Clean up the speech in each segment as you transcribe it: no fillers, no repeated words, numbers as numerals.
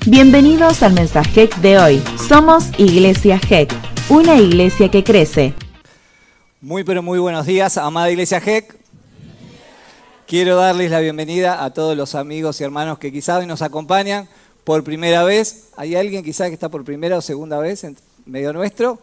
Bienvenidos al mensaje de hoy. Somos Iglesia GEC, una iglesia que crece. Muy buenos días, amada Iglesia GEC. Quiero darles la bienvenida a todos los amigos y hermanos que quizás hoy nos acompañan por primera vez. ¿Hay alguien quizás que está por primera o segunda vez en medio nuestro?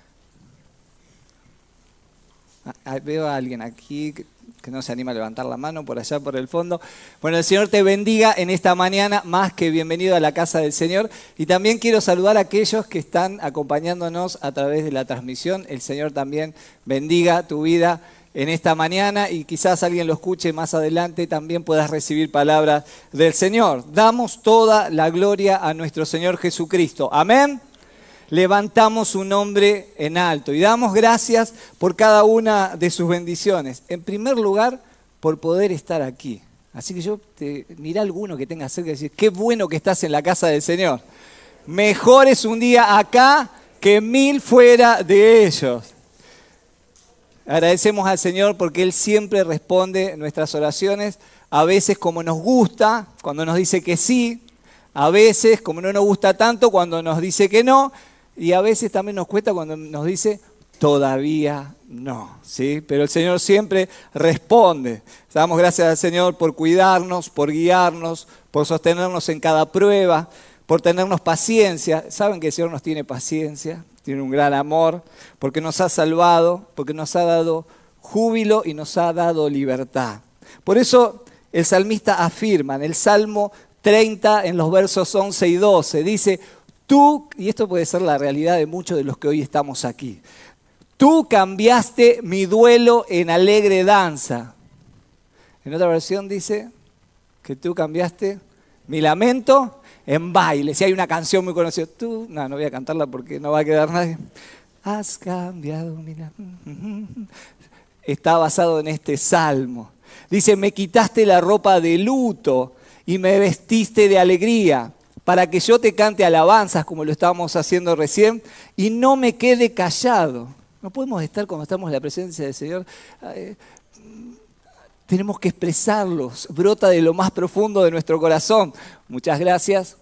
Veo a alguien aquí que no se anima a levantar la mano, por allá por el fondo. Bueno, el Señor te bendiga en esta mañana, más que bienvenido a la casa del Señor. Y también quiero saludar a aquellos que están acompañándonos a través de la transmisión. El Señor también bendiga tu vida en esta mañana y quizás alguien lo escuche más adelante, también puedas recibir palabras del Señor. Damos toda la gloria a nuestro Señor Jesucristo. Amén. Levantamos su nombre en alto y damos gracias por cada una de sus bendiciones. En primer lugar, por poder estar aquí. Así que mirá alguno que tenga cerca y decir, qué bueno que estás en la casa del Señor. Mejor es un día acá que 1000 fuera de ellos. Agradecemos al Señor porque Él siempre responde nuestras oraciones, a veces como nos gusta, cuando nos dice que sí, a veces como no nos gusta tanto, cuando nos dice que no, y a veces también nos cuesta cuando nos dice todavía no, ¿sí? Pero el Señor siempre responde. Damos gracias al Señor por cuidarnos, por guiarnos, por sostenernos en cada prueba, por tenernos paciencia. Saben que el Señor nos tiene paciencia, tiene un gran amor, porque nos ha salvado, porque nos ha dado júbilo y nos ha dado libertad. Por eso el salmista afirma en el Salmo 30, en los versos 11 y 12, dice: tú, y esto puede ser la realidad de muchos de los que hoy estamos aquí, tú cambiaste mi duelo en alegre danza. En otra versión dice que tú cambiaste mi lamento en baile. Si hay una canción muy conocida, no voy a cantarla porque no va a quedar nadie. Has cambiado mi lamento. Está basado en este salmo. Dice, me quitaste la ropa de luto y me vestiste de alegría, para que yo te cante alabanzas como lo estábamos haciendo recién y no me quede callado. No podemos estar cuando estamos en la presencia del Señor. Tenemos que expresarlos. Brota de lo más profundo de nuestro corazón. Muchas gracias.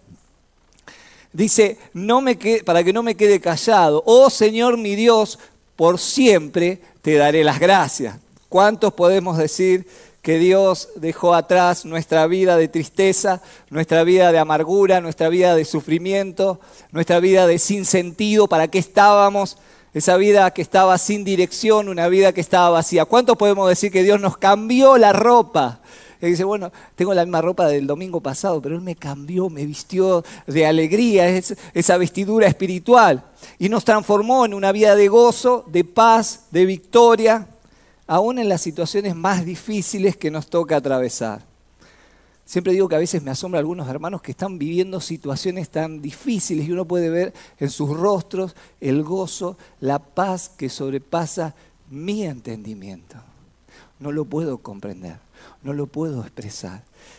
Dice, para que no me quede callado. Oh Señor mi Dios, por siempre te daré las gracias. ¿Cuántos podemos decir que Dios dejó atrás nuestra vida de tristeza, nuestra vida de amargura, nuestra vida de sufrimiento, nuestra vida de sinsentido? ¿Para qué estábamos? Esa vida que estaba sin dirección, una vida que estaba vacía. ¿Cuántos podemos decir que Dios nos cambió la ropa? Él dice, bueno, tengo la misma ropa del domingo pasado, pero Él me cambió, me vistió de alegría, esa vestidura espiritual. Y nos transformó en una vida de gozo, de paz, de victoria, aún en las situaciones más difíciles que nos toca atravesar. Siempre digo que a veces me asombra a algunos hermanos que están viviendo situaciones tan difíciles y uno puede ver en sus rostros el gozo, la paz que sobrepasa mi entendimiento. No lo puedo comprender, no lo puedo expresar,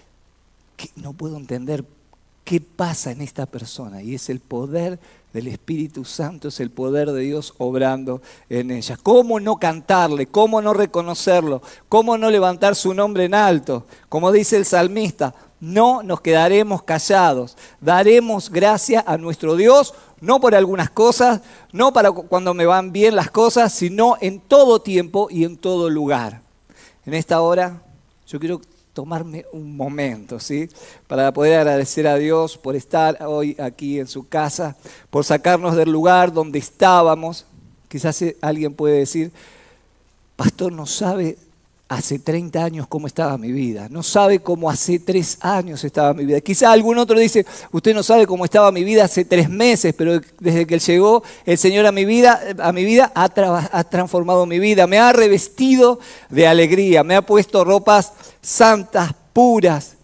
no puedo entender qué pasa en esta persona, y es el poder del Espíritu Santo, es el poder de Dios obrando en ella. ¿Cómo no cantarle? ¿Cómo no reconocerlo? ¿Cómo no levantar su nombre en alto? Como dice el salmista, no nos quedaremos callados, daremos gracias a nuestro Dios, no por algunas cosas, no para cuando me van bien las cosas, sino en todo tiempo y en todo lugar. En esta hora yo quiero tomarme un momento, ¿sí? Para poder agradecer a Dios por estar hoy aquí en su casa, por sacarnos del lugar donde estábamos. Quizás alguien puede decir, pastor, no sabe hace 30 años cómo estaba mi vida, no sabe cómo hace 3 años estaba mi vida. Quizás algún otro dice, usted no sabe cómo estaba mi vida hace 3 meses, pero desde que llegó el Señor a mi vida ha transformado mi vida, me ha revestido de alegría, me ha puesto ropas santas, puras,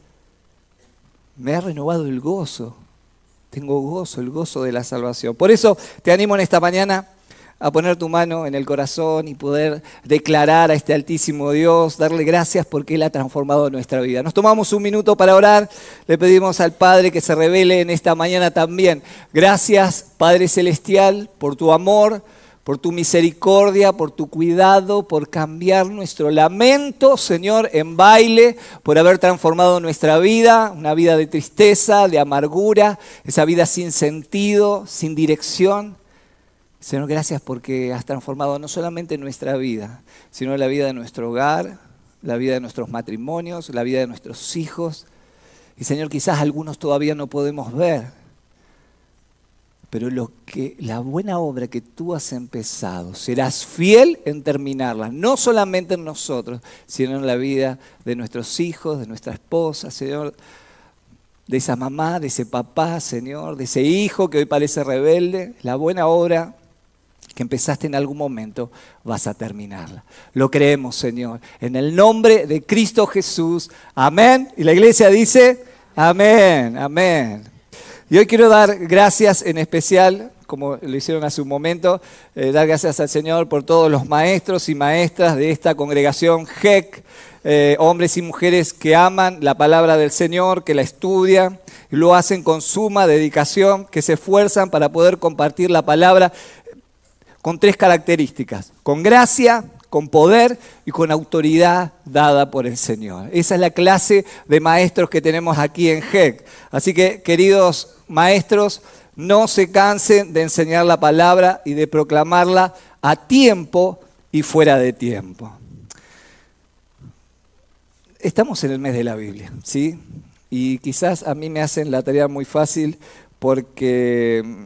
me ha renovado el gozo. Tengo gozo, el gozo de la salvación. Por eso te animo en esta mañana a poner tu mano en el corazón y poder declarar a este altísimo Dios, darle gracias porque Él ha transformado nuestra vida. Nos tomamos un minuto para orar, le pedimos al Padre que se revele en esta mañana también. Gracias, Padre Celestial, por tu amor, por tu misericordia, por tu cuidado, por cambiar nuestro lamento, Señor, en baile, por haber transformado nuestra vida, una vida de tristeza, de amargura, esa vida sin sentido, sin dirección. Señor, gracias porque has transformado no solamente nuestra vida, sino la vida de nuestro hogar, la vida de nuestros matrimonios, la vida de nuestros hijos. Y Señor, quizás algunos todavía no podemos ver, pero la buena obra que tú has empezado, serás fiel en terminarla, no solamente en nosotros, sino en la vida de nuestros hijos, de nuestra esposa, Señor, de esa mamá, de ese papá, Señor, de ese hijo que hoy parece rebelde. La buena obra que empezaste en algún momento, vas a terminarla. Lo creemos, Señor, en el nombre de Cristo Jesús. Amén. Y la iglesia dice, amén, amén. Y hoy quiero dar gracias en especial, como lo hicieron hace un momento, dar gracias al Señor por todos los maestros y maestras de esta congregación GEC, hombres y mujeres que aman la palabra del Señor, que la estudian, y lo hacen con suma dedicación, que se esfuerzan para poder compartir la palabra con 3 características: con gracia, con poder y con autoridad dada por el Señor. Esa es la clase de maestros que tenemos aquí en GEC. Así que, queridos maestros, no se cansen de enseñar la palabra y de proclamarla a tiempo y fuera de tiempo. Estamos en el mes de la Biblia, ¿sí? Y quizás a mí me hacen la tarea muy fácil porque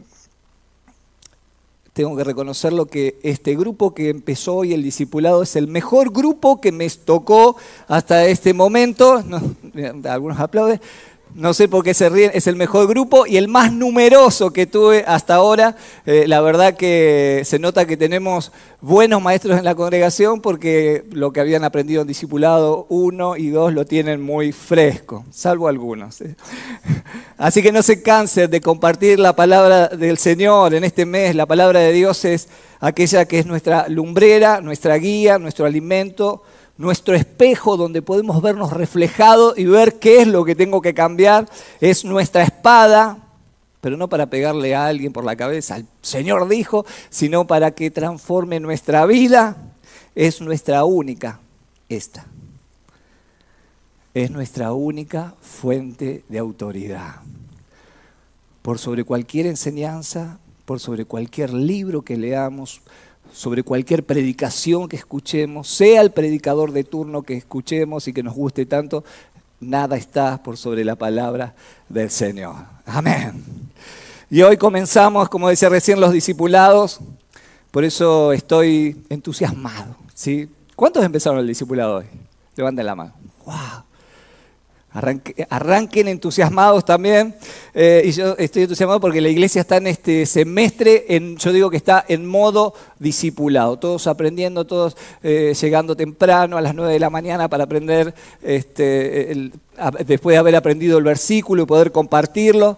tengo que reconocerlo que este grupo que empezó hoy, el discipulado, es el mejor grupo que me tocó hasta este momento. No, algunos aplauden. No sé por qué se ríen, es el mejor grupo y el más numeroso que tuve hasta ahora. La verdad que se nota que tenemos buenos maestros en la congregación porque lo que habían aprendido en discipulado 1 y 2 lo tienen muy fresco, salvo algunos. Así que no se cansen de compartir la palabra del Señor en este mes. La palabra de Dios es aquella que es nuestra lumbrera, nuestra guía, nuestro alimento, nuestro espejo donde podemos vernos reflejados y ver qué es lo que tengo que cambiar. Es nuestra espada, pero no para pegarle a alguien por la cabeza, el Señor dijo, sino para que transforme nuestra vida. Es nuestra única, es nuestra única fuente de autoridad. Por sobre cualquier enseñanza, por sobre cualquier libro que leamos, sobre cualquier predicación que escuchemos, sea el predicador de turno que escuchemos y que nos guste tanto, nada está por sobre la palabra del Señor. Amén. Y hoy comenzamos, como decía recién, los discipulados, por eso estoy entusiasmado, ¿sí? ¿Cuántos empezaron el discipulado hoy? Levanten la mano. ¡Wow! Arranquen entusiasmados también, y yo estoy entusiasmado porque la iglesia está en este semestre, yo digo que está en modo discipulado, todos aprendiendo, todos llegando temprano a las 9 de la mañana para aprender, después de haber aprendido el versículo y poder compartirlo.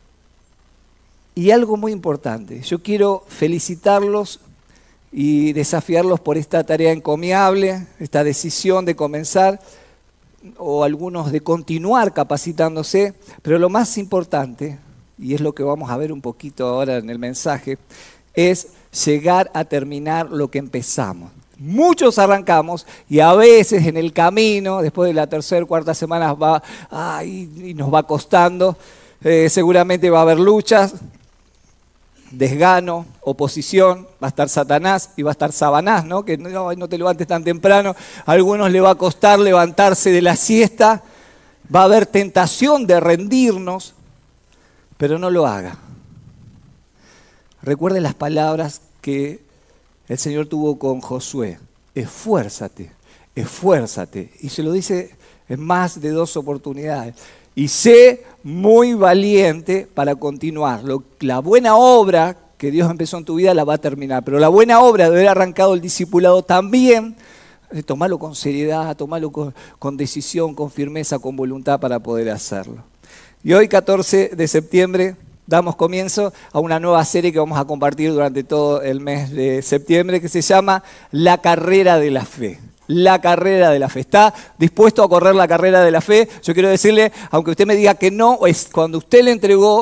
Y algo muy importante, yo quiero felicitarlos y desafiarlos por esta tarea encomiable, esta decisión de comenzar, o algunos de continuar capacitándose, pero lo más importante, y es lo que vamos a ver un poquito ahora en el mensaje, es llegar a terminar lo que empezamos. Muchos arrancamos y a veces en el camino, después de la tercera o cuarta semana, y nos va costando, seguramente va a haber luchas, desgano, oposición, va a estar Satanás y va a estar Sabanás, ¿no? Que no te levantes tan temprano. A algunos le va a costar levantarse de la siesta, va a haber tentación de rendirnos, pero no lo haga. Recuerde las palabras que el Señor tuvo con Josué: esfuérzate, esfuérzate. Y se lo dice en más de 2 oportunidades. Y sé muy valiente para continuar. La buena obra que Dios empezó en tu vida la va a terminar. Pero la buena obra de haber arrancado el discipulado también, tomalo con seriedad, tomalo con decisión, con firmeza, con voluntad para poder hacerlo. Y hoy, 14 de septiembre, damos comienzo a una nueva serie que vamos a compartir durante todo el mes de septiembre, que se llama La Carrera de la Fe. La carrera de la fe. ¿Está dispuesto a correr la carrera de la fe? Yo quiero decirle, aunque usted me diga que no, es cuando usted le entregó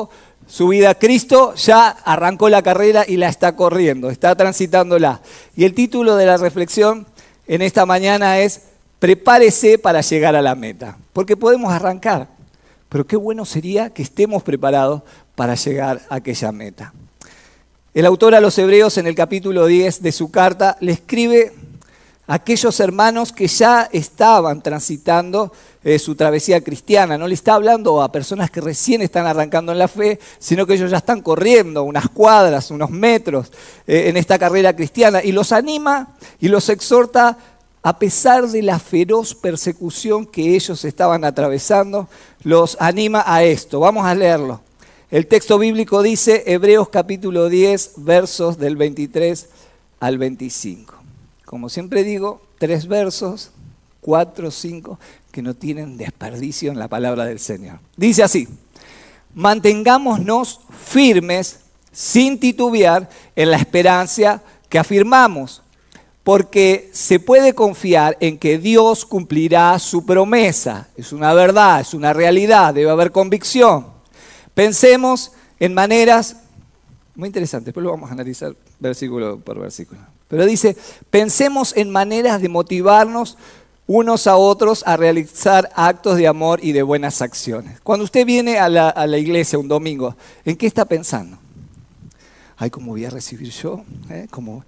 su vida a Cristo, ya arrancó la carrera y la está corriendo, está transitándola. Y el título de la reflexión en esta mañana es: prepárese para llegar a la meta. Porque podemos arrancar, pero qué bueno sería que estemos preparados para llegar a aquella meta. El autor a los Hebreos, en el capítulo 10 de su carta, le escribe a aquellos hermanos que ya estaban transitando su travesía cristiana. No le está hablando a personas que recién están arrancando en la fe, sino que ellos ya están corriendo unas cuadras, unos metros en esta carrera cristiana. Y los anima y los exhorta, a pesar de la feroz persecución que ellos estaban atravesando, los anima a esto. Vamos a leerlo. El texto bíblico dice, Hebreos capítulo 10, versos del 23 al 25. Como siempre digo, 3 versos, 4, 5, que no tienen desperdicio en la palabra del Señor. Dice así: mantengámonos firmes sin titubear en la esperanza que afirmamos, porque se puede confiar en que Dios cumplirá su promesa. Es una verdad, es una realidad, debe haber convicción. Pensemos en maneras muy interesantes, después lo vamos a analizar versículo por versículo. Pero dice, pensemos en maneras de motivarnos unos a otros a realizar actos de amor y de buenas acciones. Cuando usted viene a la iglesia un domingo, ¿en qué está pensando? Ay, ¿cómo voy a recibir yo? ¿Cómo?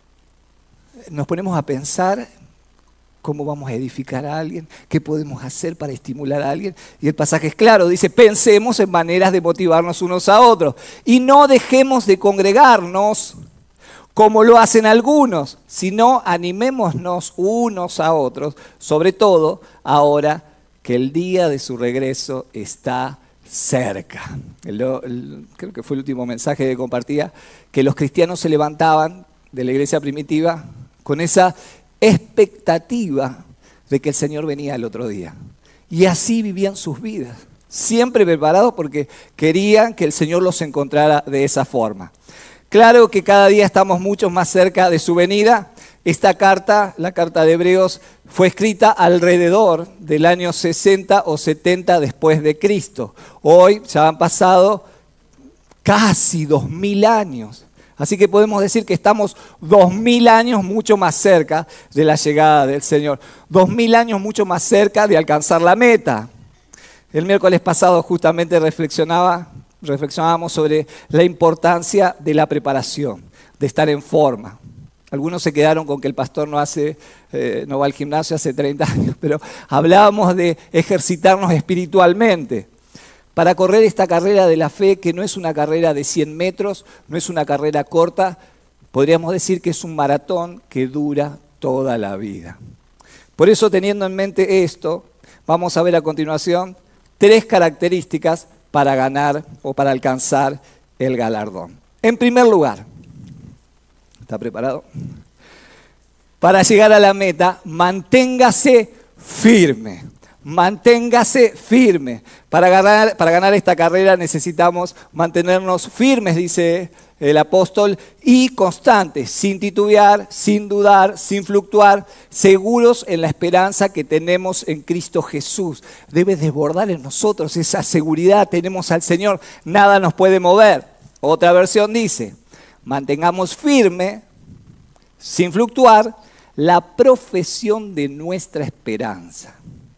Nos ponemos a pensar cómo vamos a edificar a alguien, qué podemos hacer para estimular a alguien. Y el pasaje es claro, dice, pensemos en maneras de motivarnos unos a otros. Y no dejemos de congregarnos como lo hacen algunos, sino animémonos unos a otros, sobre todo ahora que el día de su regreso está cerca. Creo que fue el último mensaje que compartía, que los cristianos se levantaban de la iglesia primitiva con esa expectativa de que el Señor venía el otro día. Y así vivían sus vidas, siempre preparados porque querían que el Señor los encontrara de esa forma. Claro que cada día estamos mucho más cerca de su venida. Esta carta, la carta de Hebreos, fue escrita alrededor del año 60 o 70 después de Cristo. Hoy ya han pasado casi 2000 años. Así que podemos decir que estamos 2000 años mucho más cerca de la llegada del Señor. 2000 años mucho más cerca de alcanzar la meta. El miércoles pasado justamente reflexionábamos sobre la importancia de la preparación, de estar en forma. Algunos se quedaron con que el pastor no va al gimnasio hace 30 años, pero hablábamos de ejercitarnos espiritualmente para correr esta carrera de la fe, que no es una carrera de 100 metros, no es una carrera corta, podríamos decir que es un maratón que dura toda la vida. Por eso, teniendo en mente esto, vamos a ver a continuación 3 características para ganar o para alcanzar el galardón. En primer lugar, ¿está preparado? Para llegar a la meta, manténgase firme. Manténgase firme. Para ganar esta carrera necesitamos mantenernos firmes, dice el apóstol, y constantes, sin titubear, sin dudar, sin fluctuar, seguros en la esperanza que tenemos en Cristo Jesús. Debe desbordar en nosotros esa seguridad, tenemos al Señor, nada nos puede mover. Otra versión dice, mantengamos firme, sin fluctuar, la profesión de nuestra esperanza.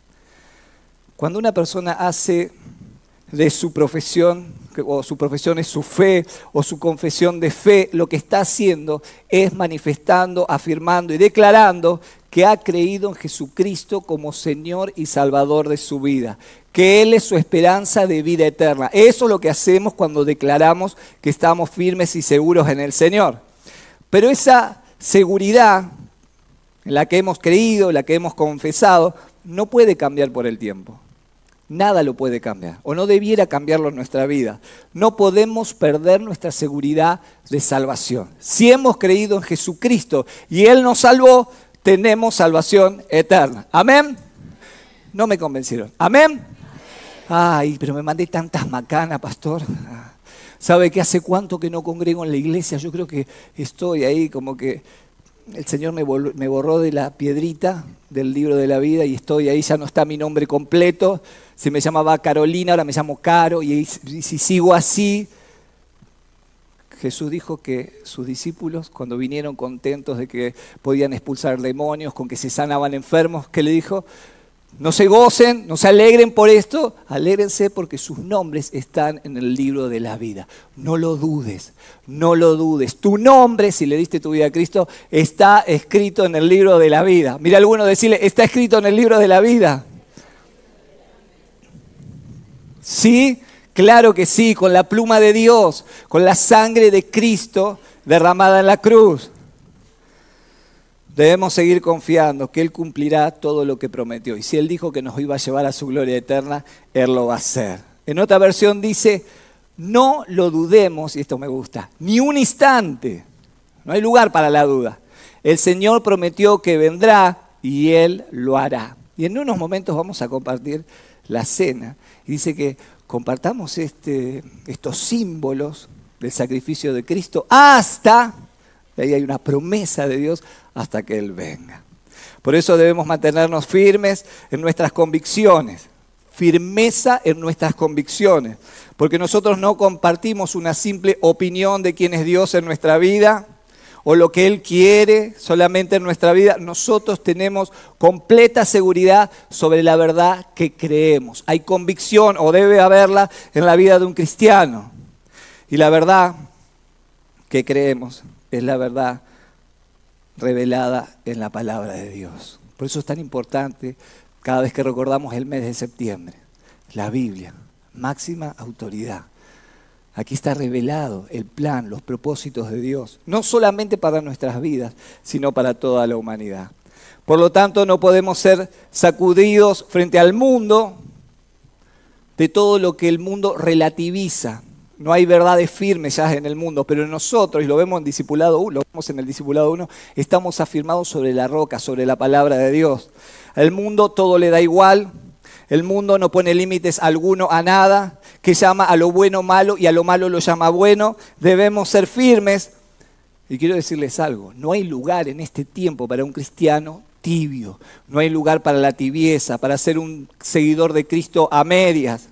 Cuando una persona hace de su profesión, o su profesión es su fe, o su confesión de fe, lo que está haciendo es manifestando, afirmando y declarando que ha creído en Jesucristo como Señor y Salvador de su vida, que Él es su esperanza de vida eterna. Eso es lo que hacemos cuando declaramos que estamos firmes y seguros en el Señor. Pero esa seguridad en la que hemos creído, en la que hemos confesado, no puede cambiar por el tiempo. Nada lo puede cambiar, o no debiera cambiarlo en nuestra vida. No podemos perder nuestra seguridad de salvación. Si hemos creído en Jesucristo y Él nos salvó, tenemos salvación eterna. ¿Amén? No me convencieron. ¿Amén? Ay, pero me mandé tantas macanas, pastor. ¿Sabe que hace cuánto que no congrego en la iglesia? Yo creo que estoy ahí como que el Señor me borró de la piedrita del libro de la vida y estoy ahí, ya no está mi nombre completo. Se me llamaba Carolina, ahora me llamo Caro, y si sigo así. Jesús dijo que sus discípulos, cuando vinieron contentos de que podían expulsar demonios, con que se sanaban enfermos, ¿qué le dijo? No se gocen, no se alegren por esto, alégrense porque sus nombres están en el libro de la vida. No lo dudes, no lo dudes. Tu nombre, si le diste tu vida a Cristo, está escrito en el libro de la vida. Mira a alguno decirle, ¿está escrito en el libro de la vida? ¿Sí? Claro que sí, con la pluma de Dios, con la sangre de Cristo derramada en la cruz. Debemos seguir confiando que Él cumplirá todo lo que prometió. Y si Él dijo que nos iba a llevar a su gloria eterna, Él lo va a hacer. En otra versión dice, no lo dudemos, y esto me gusta, ni un instante. No hay lugar para la duda. El Señor prometió que vendrá y Él lo hará. Y en unos momentos vamos a compartir la cena. Y dice que compartamos estos símbolos del sacrificio de Cristo hasta, ahí hay una promesa de Dios, hasta que Él venga. Por eso debemos mantenernos firmes en nuestras convicciones, firmeza en nuestras convicciones, porque nosotros no compartimos una simple opinión de quién es Dios en nuestra vida, o lo que Él quiere solamente en nuestra vida. Nosotros tenemos completa seguridad sobre la verdad que creemos. Hay convicción, o debe haberla, en la vida de un cristiano. Y la verdad que creemos es la verdad revelada en la palabra de Dios. Por eso es tan importante cada vez que recordamos el mes de septiembre. La Biblia, máxima autoridad. Aquí está revelado el plan, los propósitos de Dios, no solamente para nuestras vidas, sino para toda la humanidad. Por lo tanto, no podemos ser sacudidos frente al mundo de todo lo que el mundo relativiza. No hay verdades firmes ya en el mundo, pero nosotros, y lo vemos en Discipulado 1, lo vemos en el Discipulado 1, estamos afirmados sobre la roca, sobre la palabra de Dios. Al mundo todo le da igual. El mundo no pone límites alguno a nada, que llama a lo bueno malo y a lo malo lo llama bueno. Debemos ser firmes. Y quiero decirles algo, no hay lugar en este tiempo para un cristiano tibio. No hay lugar para la tibieza, para ser un seguidor de Cristo a medias.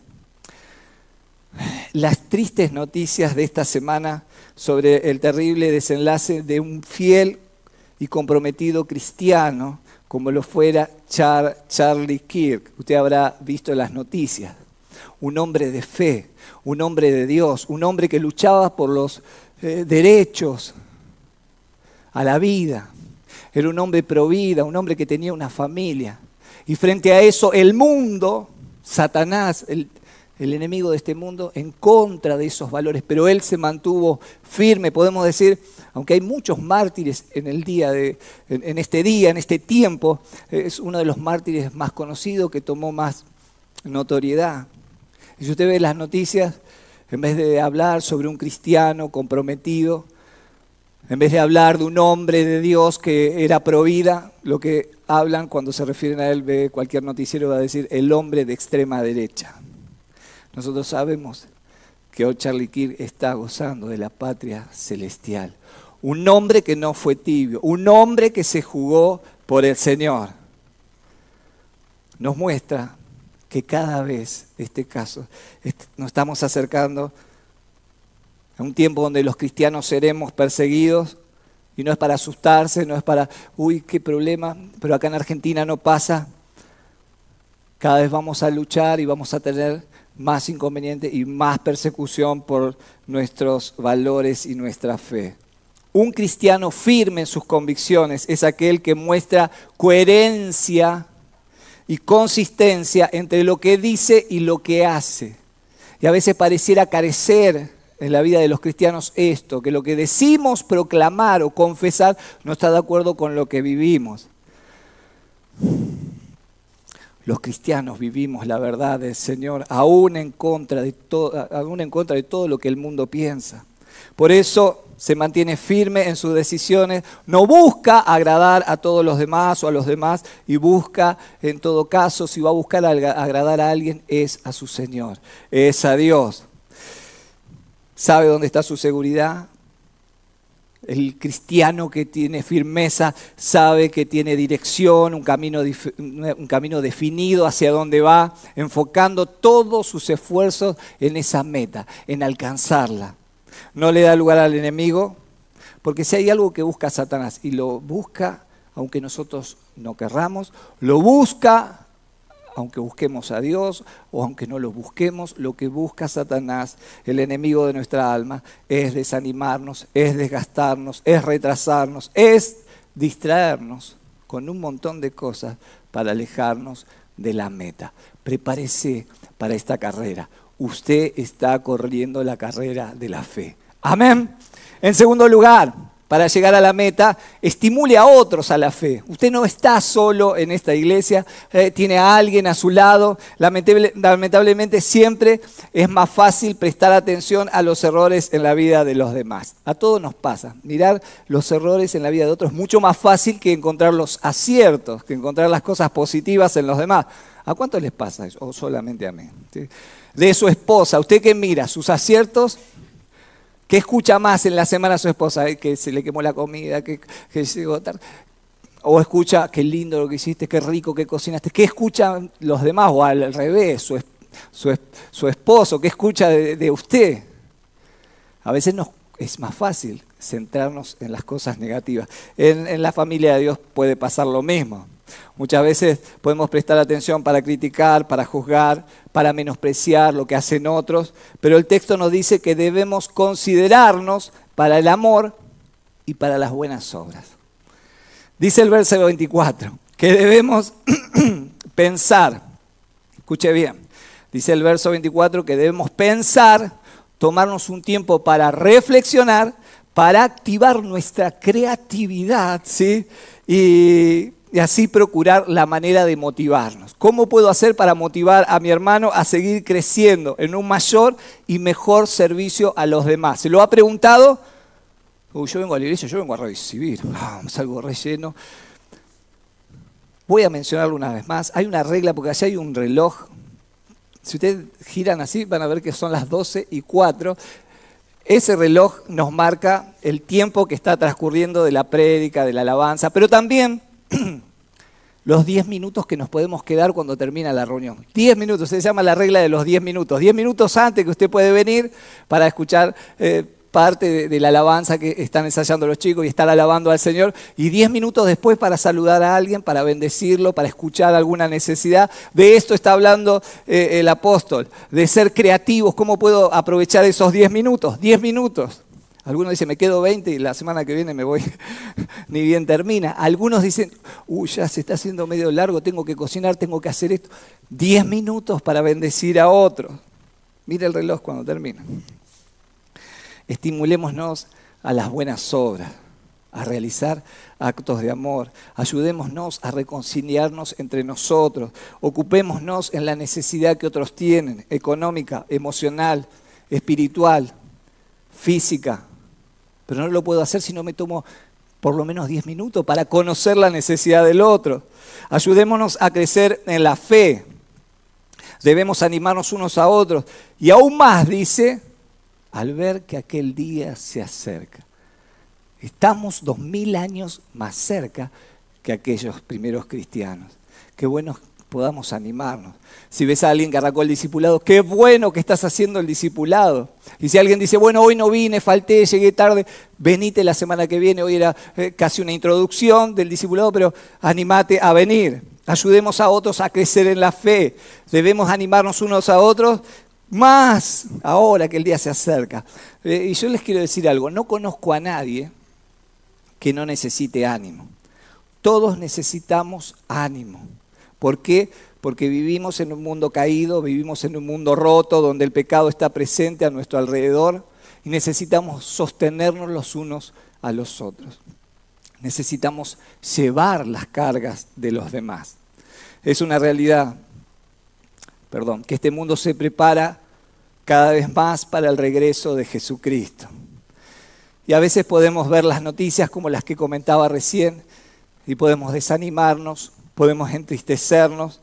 Las tristes noticias de esta semana sobre el terrible desenlace de un fiel y comprometido cristiano, como lo fuera Charlie Kirk. Usted habrá visto las noticias. Un hombre de fe, un hombre de Dios, un hombre que luchaba por los derechos a la vida. Era un hombre pro vida, un hombre que tenía una familia. Y frente a eso, el mundo, Satanás, el enemigo de este mundo, en contra de esos valores. Pero él se mantuvo firme, podemos decir, aunque hay muchos mártires en este tiempo, es uno de los mártires más conocidos que tomó más notoriedad. Y si usted ve las noticias, en vez de hablar sobre un cristiano comprometido, en vez de hablar de un hombre de Dios que era pro vida, lo que hablan cuando se refieren a él, ve cualquier noticiero va a decir el hombre de extrema derecha. Nosotros sabemos que hoy Charlie Kirk está gozando de la patria celestial. Un hombre que no fue tibio, un hombre que se jugó por el Señor. Nos muestra que cada vez nos estamos acercando a un tiempo donde los cristianos seremos perseguidos, y no es para asustarse, no es para, uy, qué problema, pero acá en Argentina no pasa. Cada vez vamos a luchar y vamos a tener más inconveniente y más persecución por nuestros valores y nuestra fe. Un cristiano firme en sus convicciones es aquel que muestra coherencia y consistencia entre lo que dice y lo que hace. Y a veces pareciera carecer en la vida de los cristianos esto, que lo que decimos proclamar o confesar no está de acuerdo con lo que vivimos. Los cristianos vivimos la verdad del Señor, aún en contra de todo lo que el mundo piensa. Por eso se mantiene firme en sus decisiones, no busca agradar a todos los demás o a los demás, y busca, en todo caso, si va a buscar agradar a alguien, es a su Señor, es a Dios. ¿Sabe dónde está su seguridad? El cristiano que tiene firmeza sabe que tiene dirección, un camino definido hacia dónde va, enfocando todos sus esfuerzos en esa meta, en alcanzarla. No le da lugar al enemigo, porque si hay algo que busca Satanás, y lo busca aunque nosotros no querramos, lo busca aunque busquemos a Dios o aunque no lo busquemos, lo que busca Satanás, el enemigo de nuestra alma, es desanimarnos, es desgastarnos, es retrasarnos, es distraernos con un montón de cosas para alejarnos de la meta. Prepárese para esta carrera. Usted está corriendo la carrera de la fe. Amén. En segundo lugar, para llegar a la meta, estimule a otros a la fe. Usted no está solo en esta iglesia, tiene a alguien a su lado. Lamentablemente siempre es más fácil prestar atención a los errores en la vida de los demás. A todos nos pasa. Mirar los errores en la vida de otros es mucho más fácil que encontrar los aciertos, que encontrar las cosas positivas en los demás. ¿A cuántos les pasa eso? O solamente a mí. ¿Sí? De su esposa, ¿usted qué mira? ¿Sus aciertos? ¿Qué escucha más en la semana a su esposa? Que se le quemó la comida, que llegó tarde. O escucha, qué lindo lo que hiciste, qué rico que cocinaste. ¿Qué escuchan los demás? O al revés, su esposo, ¿qué escucha de usted? A veces es más fácil centrarnos en las cosas negativas. En la familia de Dios puede pasar lo mismo. Muchas veces podemos prestar atención para criticar, para juzgar, para menospreciar lo que hacen otros, pero el texto nos dice que debemos considerarnos para el amor y para las buenas obras. Dice el verso 24, que debemos pensar, escuche bien, dice el verso 24 que debemos pensar, tomarnos un tiempo para reflexionar, para activar nuestra creatividad, ¿sí? Y así procurar la manera de motivarnos. ¿Cómo puedo hacer para motivar a mi hermano a seguir creciendo en un mayor y mejor servicio a los demás? ¿Se lo ha preguntado? Yo vengo a la iglesia, yo vengo a recibir. Salgo relleno. Voy a mencionarlo una vez más. Hay una regla, porque allá hay un reloj. Si ustedes giran así, van a ver que son las 12:04. Ese reloj nos marca el tiempo que está transcurriendo de la prédica, de la alabanza, pero también los 10 minutos que nos podemos quedar cuando termina la reunión. 10 minutos, se llama la regla de los 10 minutos. 10 minutos antes que usted puede venir para escuchar parte de la alabanza que están ensayando los chicos y estar alabando al Señor. Y 10 minutos después para saludar a alguien, para bendecirlo, para escuchar alguna necesidad. De esto está hablando el apóstol, de ser creativos. ¿Cómo puedo aprovechar esos 10 minutos? 10 minutos. Algunos dicen, me quedo 20 y la semana que viene me voy, ni bien termina. Algunos dicen, ya se está haciendo medio largo, tengo que cocinar, tengo que hacer esto. 10 minutos para bendecir a otros. Mira el reloj cuando termina. Estimulémonos a las buenas obras, a realizar actos de amor. Ayudémonos a reconciliarnos entre nosotros. Ocupémonos en la necesidad que otros tienen, económica, emocional, espiritual, física. Pero no lo puedo hacer si no me tomo por lo menos 10 minutos para conocer la necesidad del otro. Ayudémonos a crecer en la fe. Debemos animarnos unos a otros. Y aún más, dice, al ver que aquel día se acerca. Estamos 2000 años más cerca que aquellos primeros cristianos. Qué bueno podamos animarnos. Si ves a alguien que arrancó el discipulado, qué bueno que estás haciendo el discipulado. Y si alguien dice, bueno, hoy no vine, falté, llegué tarde, venite la semana que viene. Hoy era casi una introducción del discipulado, pero animate a venir. Ayudemos a otros a crecer en la fe. Debemos animarnos unos a otros, más ahora que el día se acerca. Y yo les quiero decir algo, no conozco a nadie que no necesite ánimo. Todos necesitamos ánimo. ¿Por qué? Porque vivimos en un mundo caído, vivimos en un mundo roto, donde el pecado está presente a nuestro alrededor y necesitamos sostenernos los unos a los otros. Necesitamos llevar las cargas de los demás. Es una realidad, que este mundo se prepara cada vez más para el regreso de Jesucristo. Y a veces podemos ver las noticias como las que comentaba recién y podemos desanimarnos, podemos entristecernos.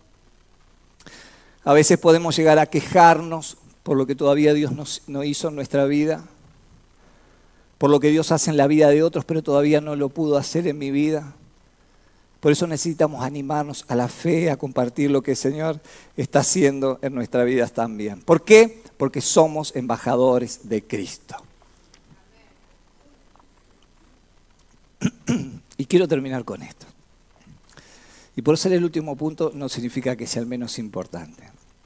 A veces podemos llegar a quejarnos por lo que todavía Dios no hizo en nuestra vida. por lo que Dios hace en la vida de otros, pero todavía no lo pudo hacer en mi vida. Por eso necesitamos animarnos a la fe, a compartir lo que el Señor está haciendo en nuestra vida también. ¿Por qué? Porque somos embajadores de Cristo. Y quiero terminar con esto. Y por ser el último punto no significa que sea el menos importante.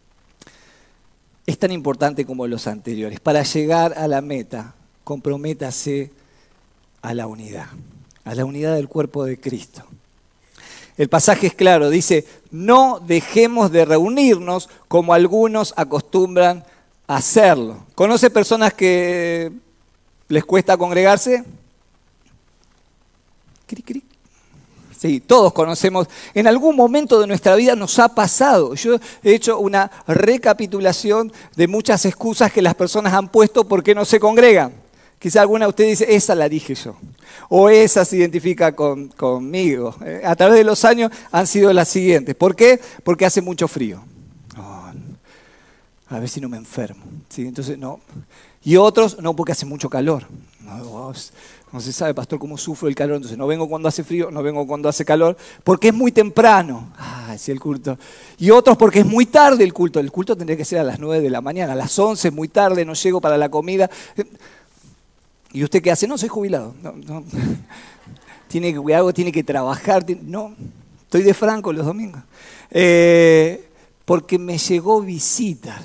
Es tan importante como los anteriores. Para llegar a la meta, comprométase a la unidad del cuerpo de Cristo. El pasaje es claro, dice, no dejemos de reunirnos como algunos acostumbran a hacerlo. ¿Conoce personas que les cuesta congregarse? Cric, cric. Sí, todos conocemos, en algún momento de nuestra vida nos ha pasado. Yo he hecho una recapitulación de muchas excusas que las personas han puesto por qué no se congregan. Quizá alguna de ustedes dice, esa la dije yo, o esa se identifica conmigo. A través de los años han sido las siguientes. ¿Por qué? Porque hace mucho frío. Oh, a ver si no me enfermo. ¿Sí? Entonces, no. Y otros, no, porque hace mucho calor. No se sabe, pastor, cómo sufro el calor, entonces no vengo cuando hace frío, no vengo cuando hace calor, porque es muy temprano. Sí, el culto. Y otros porque es muy tarde el culto. El culto tendría que ser a las 9 de la mañana, a las 11 es muy tarde, no llego para la comida. ¿Y usted qué hace? No, soy jubilado. No. Tiene que trabajar. No, estoy de franco los domingos. Porque me llegó visita.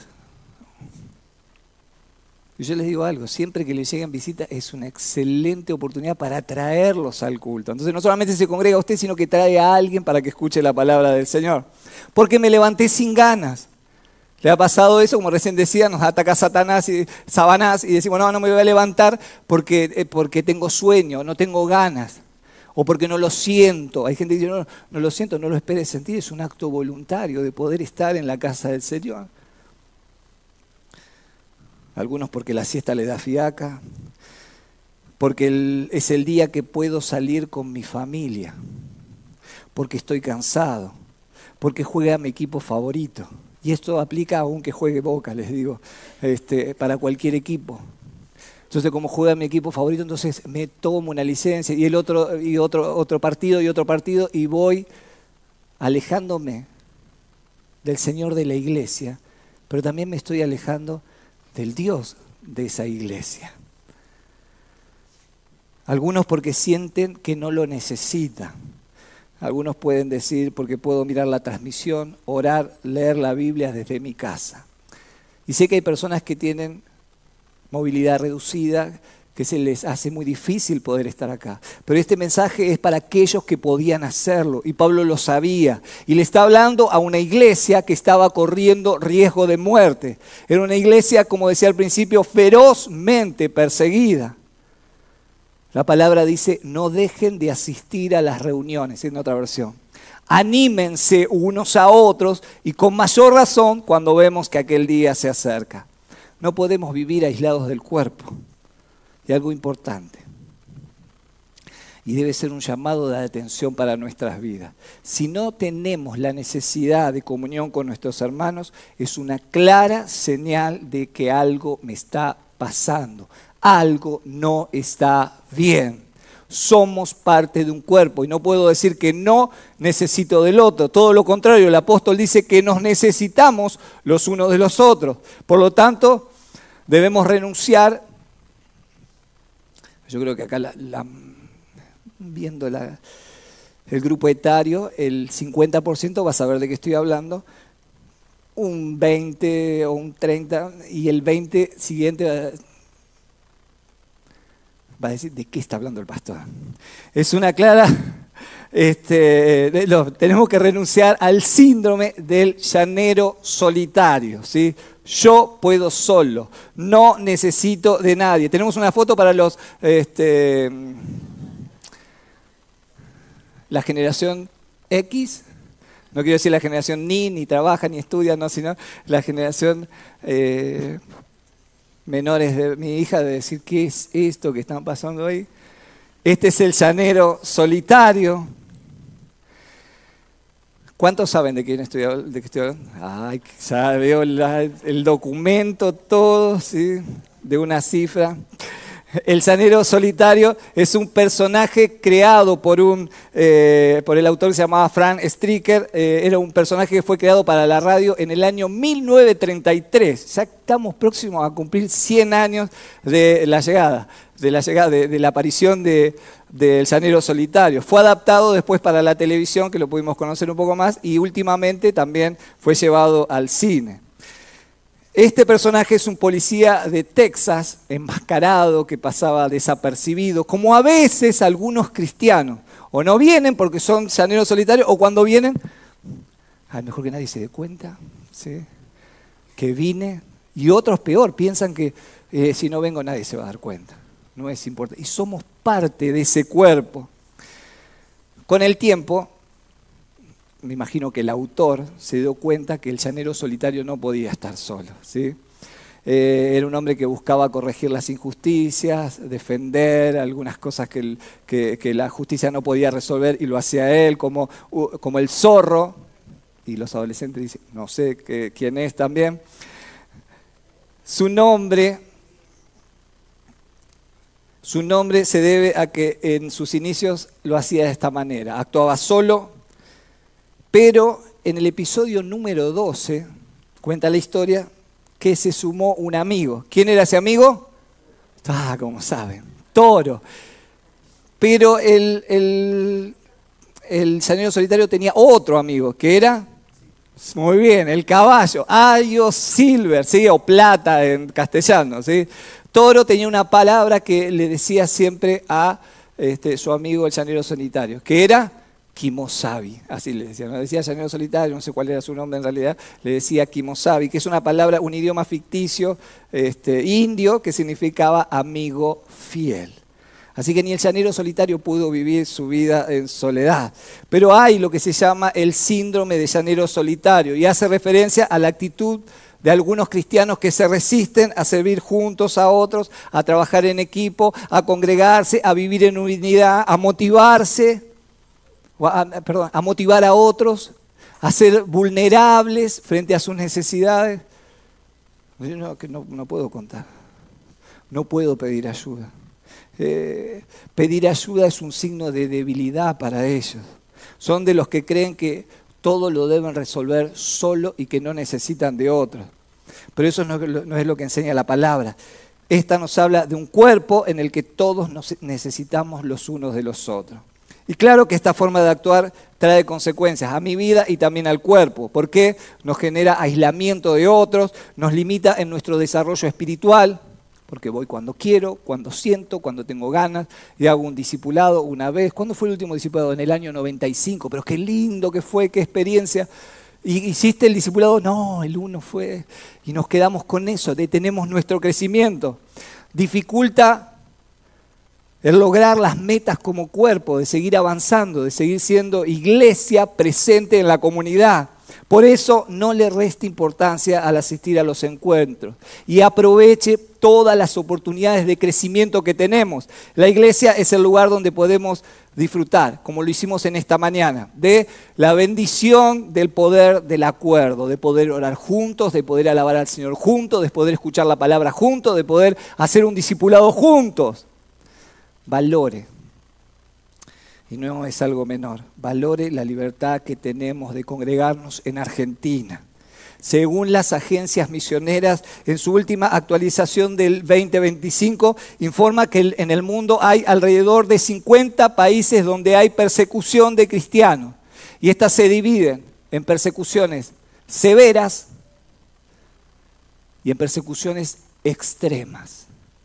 Y yo les digo algo, siempre que les lleguen visitas es una excelente oportunidad para traerlos al culto. Entonces no solamente se congrega usted, sino que trae a alguien para que escuche la palabra del Señor. Porque me levanté sin ganas. ¿Le ha pasado eso? Como recién decía, nos ataca Satanás y decimos, no me voy a levantar porque tengo sueño, no tengo ganas. O porque no lo siento. Hay gente que dice, no lo siento, no lo esperes sentir. Es un acto voluntario de poder estar en la casa del Señor. Algunos porque la siesta les da fiaca, porque es el día que puedo salir con mi familia, porque estoy cansado, porque juega mi equipo favorito. Y esto aplica aunque juegue Boca, les digo, para cualquier equipo. Entonces, como juega mi equipo favorito, entonces me tomo una licencia y otro partido y voy alejándome del Señor de la iglesia, pero también me estoy alejando del Dios de esa iglesia. Algunos porque sienten que no lo necesitan. Algunos pueden decir porque puedo mirar la transmisión, orar, leer la Biblia desde mi casa. Y sé que hay personas que tienen movilidad reducida, que se les hace muy difícil poder estar acá. Pero este mensaje es para aquellos que podían hacerlo, y Pablo lo sabía. Y le está hablando a una iglesia que estaba corriendo riesgo de muerte. Era una iglesia, como decía al principio, ferozmente perseguida. La palabra dice, no dejen de asistir a las reuniones, en otra versión. Anímense unos a otros, y con mayor razón cuando vemos que aquel día se acerca. No podemos vivir aislados del cuerpo. Y algo importante, y debe ser un llamado de atención para nuestras vidas. Si no tenemos la necesidad de comunión con nuestros hermanos, es una clara señal de que algo me está pasando, algo no está bien. Somos parte de un cuerpo y no puedo decir que no necesito del otro. Todo lo contrario, el apóstol dice que nos necesitamos los unos de los otros. Por lo tanto, debemos renunciar. Yo creo que acá, viendo el grupo etario, el 50% va a saber de qué estoy hablando, un 20 o un 30, y el 20 siguiente va a decir, ¿de qué está hablando el pastor? Es una clara... tenemos que renunciar al síndrome del llanero solitario, ¿sí? Yo puedo solo, no necesito de nadie. Tenemos una foto para la generación X, no quiero decir la generación ni trabaja, ni estudia, no, sino la generación menores de mi hija, de decir, ¿qué es esto que están pasando ahí? Este es el llanero solitario. ¿Cuántos saben de qué estoy hablando? Ay, ya veo el documento todo, ¿sí? De una cifra. El llanero solitario es un personaje creado por el autor que se llamaba Frank Stricker. Era un personaje que fue creado para la radio en el año 1933. Ya estamos próximos a cumplir 100 años de la aparición del llanero solitario. Fue adaptado después para la televisión, que lo pudimos conocer un poco más, y últimamente también fue llevado al cine. Este personaje es un policía de Texas, enmascarado, que pasaba desapercibido, como a veces algunos cristianos. O no vienen porque son llaneros solitarios, o cuando vienen, mejor que nadie se dé cuenta, ¿sí?, que vine. Y otros peor, piensan que si no vengo nadie se va a dar cuenta. No es importante. Y somos parte de ese cuerpo. Con el tiempo, me imagino que el autor se dio cuenta que el llanero solitario no podía estar solo, ¿sí? Era un hombre que buscaba corregir las injusticias, defender algunas cosas que la justicia no podía resolver, y lo hacía él, como el zorro. Y los adolescentes dicen, no sé quién es también. Su nombre se debe a que en sus inicios lo hacía de esta manera. Actuaba solo, pero en el episodio número 12 cuenta la historia que se sumó un amigo. ¿Quién era ese amigo? Como saben, Toro. Pero el llanero solitario tenía otro amigo, que era, muy bien, el caballo, Ayo Silver, ¿sí?, o plata en castellano, ¿sí? Toro tenía una palabra que le decía siempre a su amigo el llanero solitario, que era Kimosabi, así le decía. No decía llanero solitario, no sé cuál era su nombre en realidad, le decía Kimosabi, que es una palabra, un idioma ficticio indio, que significaba amigo fiel. Así que ni el llanero solitario pudo vivir su vida en soledad. Pero hay lo que se llama el síndrome de llanero solitario, y hace referencia a la actitud de algunos cristianos que se resisten a servir juntos a otros, a trabajar en equipo, a congregarse, a vivir en unidad, a motivarse, a motivar a otros, a ser vulnerables frente a sus necesidades. No puedo contar, no puedo pedir ayuda. Pedir ayuda es un signo de debilidad para ellos. Son de los que creen que todo lo deben resolver solo y que no necesitan de otros. Pero eso no es lo que enseña la palabra. Esta nos habla de un cuerpo en el que todos necesitamos los unos de los otros. Y claro que esta forma de actuar trae consecuencias a mi vida y también al cuerpo, porque nos genera aislamiento de otros, nos limita en nuestro desarrollo espiritual, porque voy cuando quiero, cuando siento, cuando tengo ganas, y hago un discipulado una vez. ¿Cuándo fue el último discipulado? En el año 95, pero qué lindo que fue, qué experiencia. ¿Y hiciste el discipulado? No, el uno fue, y nos quedamos con eso, detenemos nuestro crecimiento. Dificulta el lograr las metas como cuerpo, de seguir avanzando, de seguir siendo iglesia presente en la comunidad. Por eso no le reste importancia al asistir a los encuentros y aproveche todas las oportunidades de crecimiento que tenemos. La iglesia es el lugar donde podemos disfrutar, como lo hicimos en esta mañana, de la bendición del poder del acuerdo, de poder orar juntos, de poder alabar al Señor juntos, de poder escuchar la palabra juntos, de poder hacer un discipulado juntos. Valore. Y no es algo menor, valore la libertad que tenemos de congregarnos en Argentina. Según las agencias misioneras, en su última actualización del 2025, informa que en el mundo hay alrededor de 50 países donde hay persecución de cristianos. Y estas se dividen en persecuciones severas y en persecuciones extremas.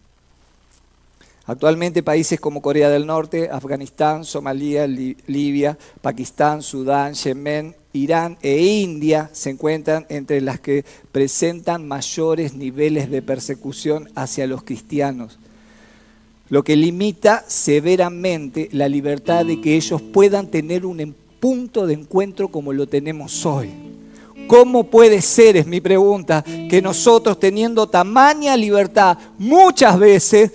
Actualmente países como Corea del Norte, Afganistán, Somalia, Libia, Pakistán, Sudán, Yemen, Irán e India se encuentran entre las que presentan mayores niveles de persecución hacia los cristianos, lo que limita severamente la libertad de que ellos puedan tener un punto de encuentro como lo tenemos hoy. ¿Cómo puede ser, es mi pregunta, que nosotros teniendo tamaña libertad muchas veces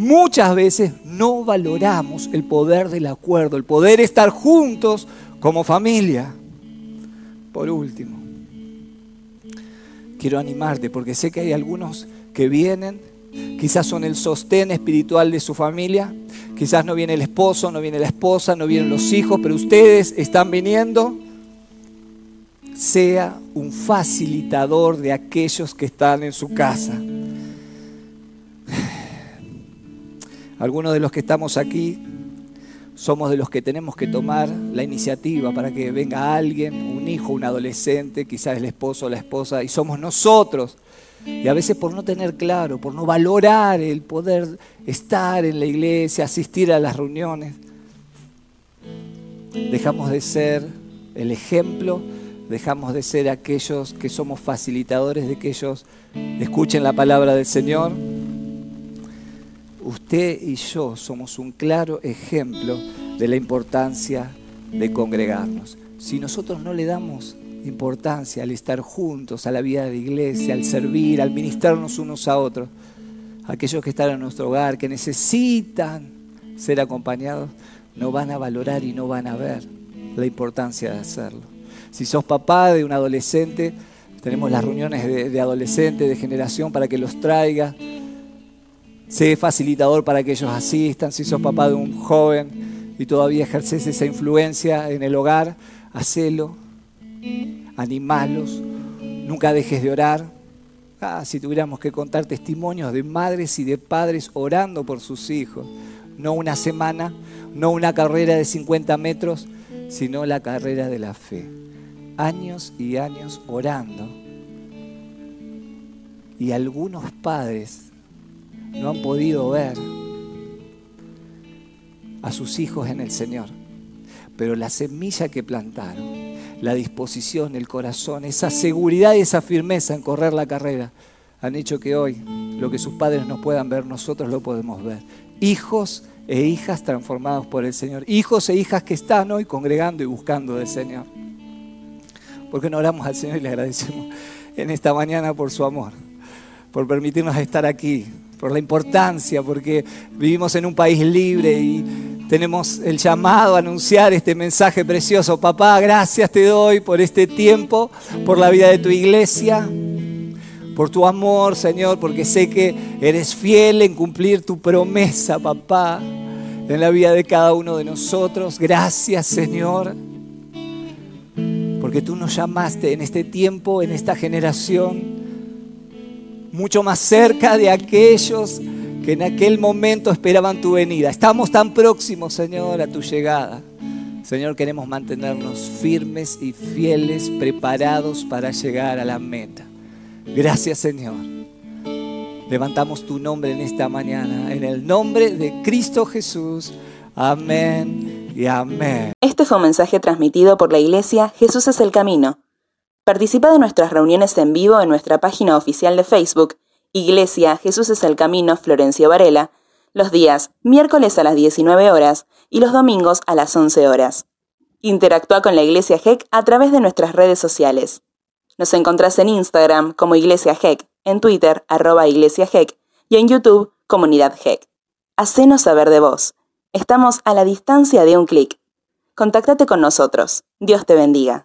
no valoramos el poder del acuerdo, el poder estar juntos como familia? Por último, quiero animarte porque sé que hay algunos que vienen Quizás son el sostén espiritual de su familia. Quizás no viene el esposo, no viene la esposa, no vienen los hijos, pero ustedes están viniendo. Sea un facilitador de aquellos que están en su casa. Algunos de los que estamos aquí somos de los que tenemos que tomar la iniciativa para que venga alguien, un hijo, un adolescente, quizás el esposo o la esposa, y somos nosotros. Y a veces por no tener claro, por no valorar el poder estar en la iglesia, asistir a las reuniones, dejamos de ser el ejemplo, dejamos de ser aquellos que somos facilitadores de que ellos escuchen la palabra del Señor. Usted y yo somos un claro ejemplo de la importancia de congregarnos. Si nosotros no le damos importancia al estar juntos, a la vida de la iglesia, al servir, al ministrarnos unos a otros, aquellos que están en nuestro hogar, que necesitan ser acompañados, no van a valorar y no van a ver la importancia de hacerlo. Si sos papá de un adolescente, tenemos las reuniones de adolescentes, de generación, para que los traiga. Sé facilitador para que ellos asistan. Si sos papá de un joven y todavía ejerces esa influencia en el hogar, hacelo, animalos, nunca dejes de orar. Si tuviéramos que contar testimonios de madres y de padres orando por sus hijos, no una semana, no una carrera de 50 metros, sino la carrera de la fe. Años y años orando. Y algunos padres no han podido ver a sus hijos en el Señor, pero la semilla que plantaron, la disposición, el corazón, esa seguridad y esa firmeza en correr la carrera, han hecho que hoy lo que sus padres no puedan ver, nosotros lo podemos ver. Hijos e hijas transformados por el Señor, hijos e hijas que están hoy congregando y buscando del Señor. ¿Por qué no oramos al Señor y le agradecemos en esta mañana por su amor, por permitirnos estar aquí, por la importancia, porque vivimos en un país libre y tenemos el llamado a anunciar este mensaje precioso? Papá, gracias te doy por este tiempo, por la vida de tu iglesia, por tu amor, Señor, porque sé que eres fiel en cumplir tu promesa, papá, en la vida de cada uno de nosotros. Gracias, Señor, porque tú nos llamaste en este tiempo, en esta generación, mucho más cerca de aquellos que en aquel momento esperaban tu venida. Estamos tan próximos, Señor, a tu llegada. Señor, queremos mantenernos firmes y fieles, preparados para llegar a la meta. Gracias, Señor. Levantamos tu nombre en esta mañana, en el nombre de Cristo Jesús. Amén y amén. Este fue un mensaje transmitido por la Iglesia Jesús es el Camino. Participa de nuestras reuniones en vivo en nuestra página oficial de Facebook, Iglesia Jesús es el Camino Florencio Varela, los días miércoles a las 19 horas y los domingos a las 11 horas. Interactúa con la Iglesia GEC a través de nuestras redes sociales. Nos encontrás en Instagram como Iglesia GEC, en Twitter @Iglesia GEC y en YouTube Comunidad GEC. Hacenos saber de vos. Estamos a la distancia de un clic. Contáctate con nosotros. Dios te bendiga.